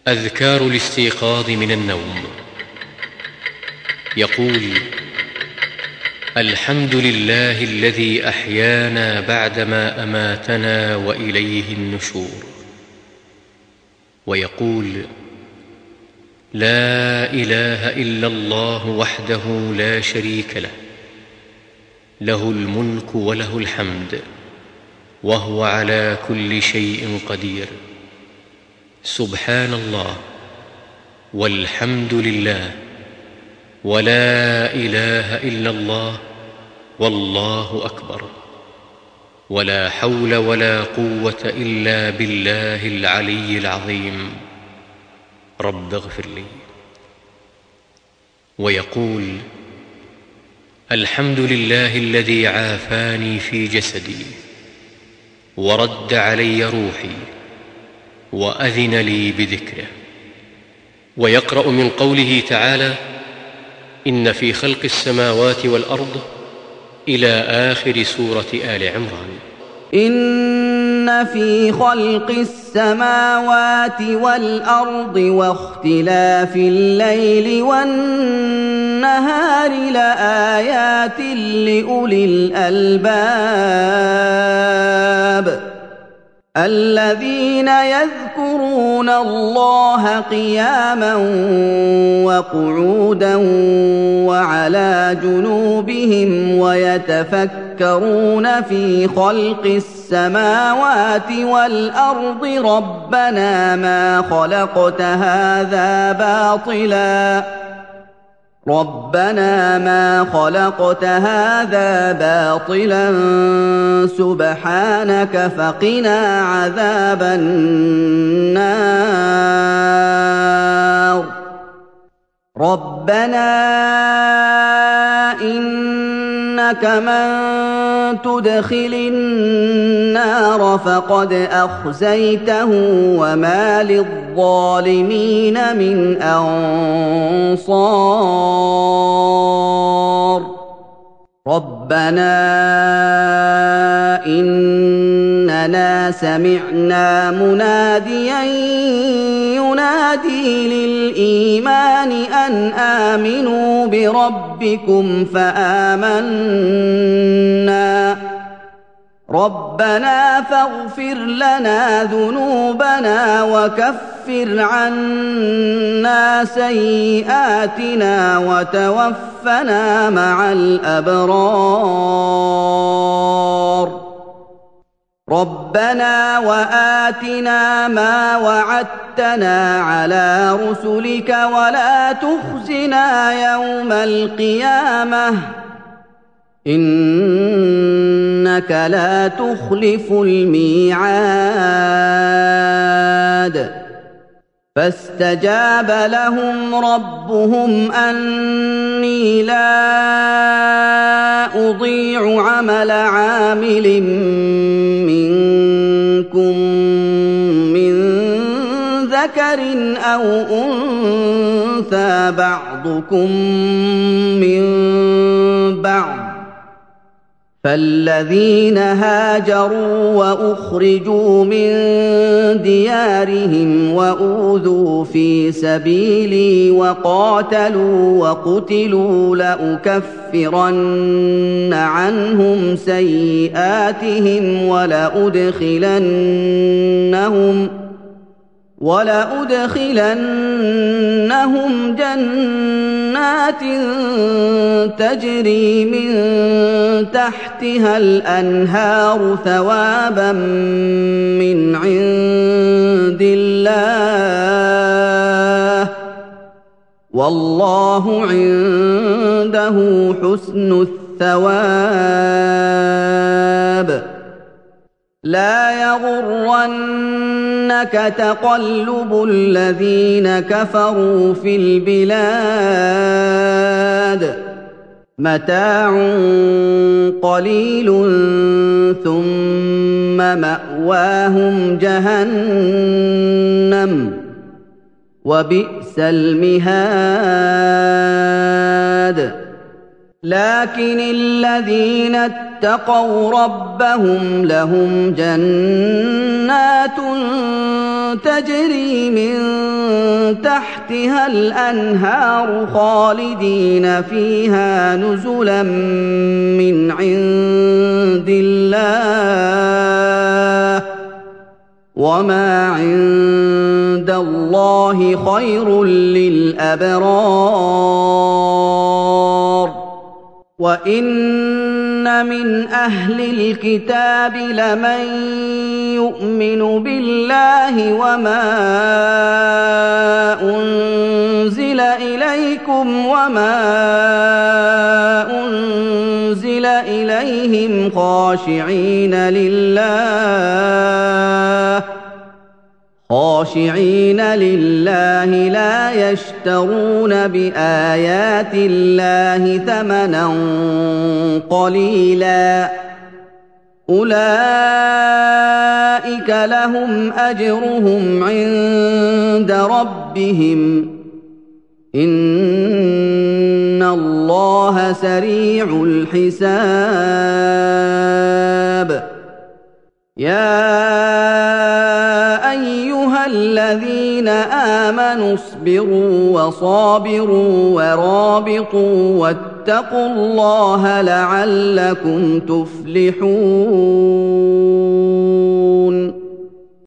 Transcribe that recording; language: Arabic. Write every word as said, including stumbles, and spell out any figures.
أذكار الاستيقاظ من النوم. يقول: الحمد لله الذي أحيانا بعدما أماتنا وإليه النشور. ويقول: لا إله إلا الله وحده لا شريك له، له الملك وله الحمد وهو على كل شيء قدير. سبحان الله والحمد لله ولا إله إلا الله والله أكبر، ولا حول ولا قوة إلا بالله العلي العظيم. رب اغفر لي. ويقول: الحمد لله الذي عافاني في جسدي ورد علي روحي وأذن لي بذكره. ويقرأ من قوله تعالى: إن في خلق السماوات والأرض إلى آخر سورة آل عمران. إن في خلق السماوات والأرض واختلاف الليل والنهار لآيات لأولي الألباب الذين يذكرون الله قياما وقعودا وعلى جنوبهم ويتفكرون في خلق السماوات والأرض ربنا ما خلقت هذا باطلا ربنا ما خلقت هذا باطلا سبحانك فقنا عذاب النار ربنا إنك من تدخل النار فقد أخزيته وما للظالمين من أنصار ربنا إننا سمعنا مناديا ينادي للإيمان أن آمنوا بربكم فآمنا ربنا فاغفر لنا ذنوبنا وكفر عنا سيئاتنا وتوفنا مع الأبرار ربنا وآتنا ما وعدتنا على رسلك ولا تخزنا يوم القيامة إنك لا تخلف الميعاد فاستجاب لهم ربهم أني لا أضيع عمل عامل منكم من ذكر أو أنثى بعضكم من بعض فالذين هاجروا وأخرجوا من ديارهم وأوذوا في سبيلي وقاتلوا وقتلوا لأكفرن عنهم سيئاتهم ولأدخلنهم ولأدخلنهم جنات تجري من تحتها الأنهار ثوابا من عند الله والله عنده حسن الثواب لا يغرنك تقلب الذين كفروا في البلاد متاع قليل ثم مأواهم جهنم وبئس المهاد لكن الذين اتقوا ربهم لهم جنات تجري من تحتها الأنهار خالدين فيها نزلا من عند الله وما عند الله خير للأبرار وإن من أهل الكتاب لمن يؤمن بالله وما أنزل إليكم وما أنزل إليهم خاشعين لله خاشعين لله لا يشترون بآيات الله ثمنا قليلا أولئك لهم أجرهم عند ربهم إن الله سريع الحساب يا أيها الذين آمنوا اصبروا وصابروا ورابطوا واتقوا الله لعلكم تفلحون